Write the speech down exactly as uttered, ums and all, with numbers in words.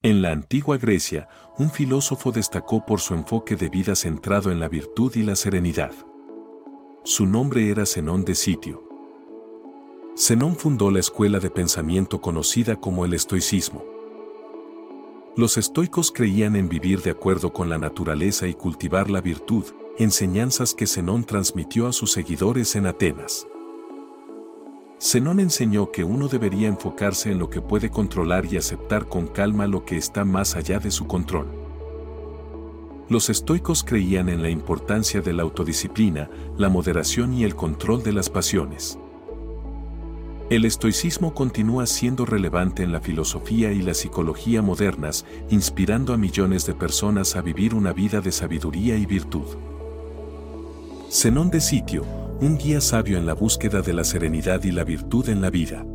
En la antigua Grecia, un filósofo destacó por su enfoque de vida centrado en la virtud y la serenidad. Su nombre era Zenón de Sitio. Zenón fundó la escuela de pensamiento conocida como el estoicismo. Los estoicos creían en vivir de acuerdo con la naturaleza y cultivar la virtud, enseñanzas que Zenón transmitió a sus seguidores en Atenas. Zenón enseñó que uno debería enfocarse en lo que puede controlar y aceptar con calma lo que está más allá de su control. Los estoicos creían en la importancia de la autodisciplina, la moderación y el control de las pasiones. El estoicismo continúa siendo relevante en la filosofía y la psicología modernas, inspirando a millones de personas a vivir una vida de sabiduría y virtud. Zenón de Sitio, un guía sabio en la búsqueda de la serenidad y la virtud en la vida.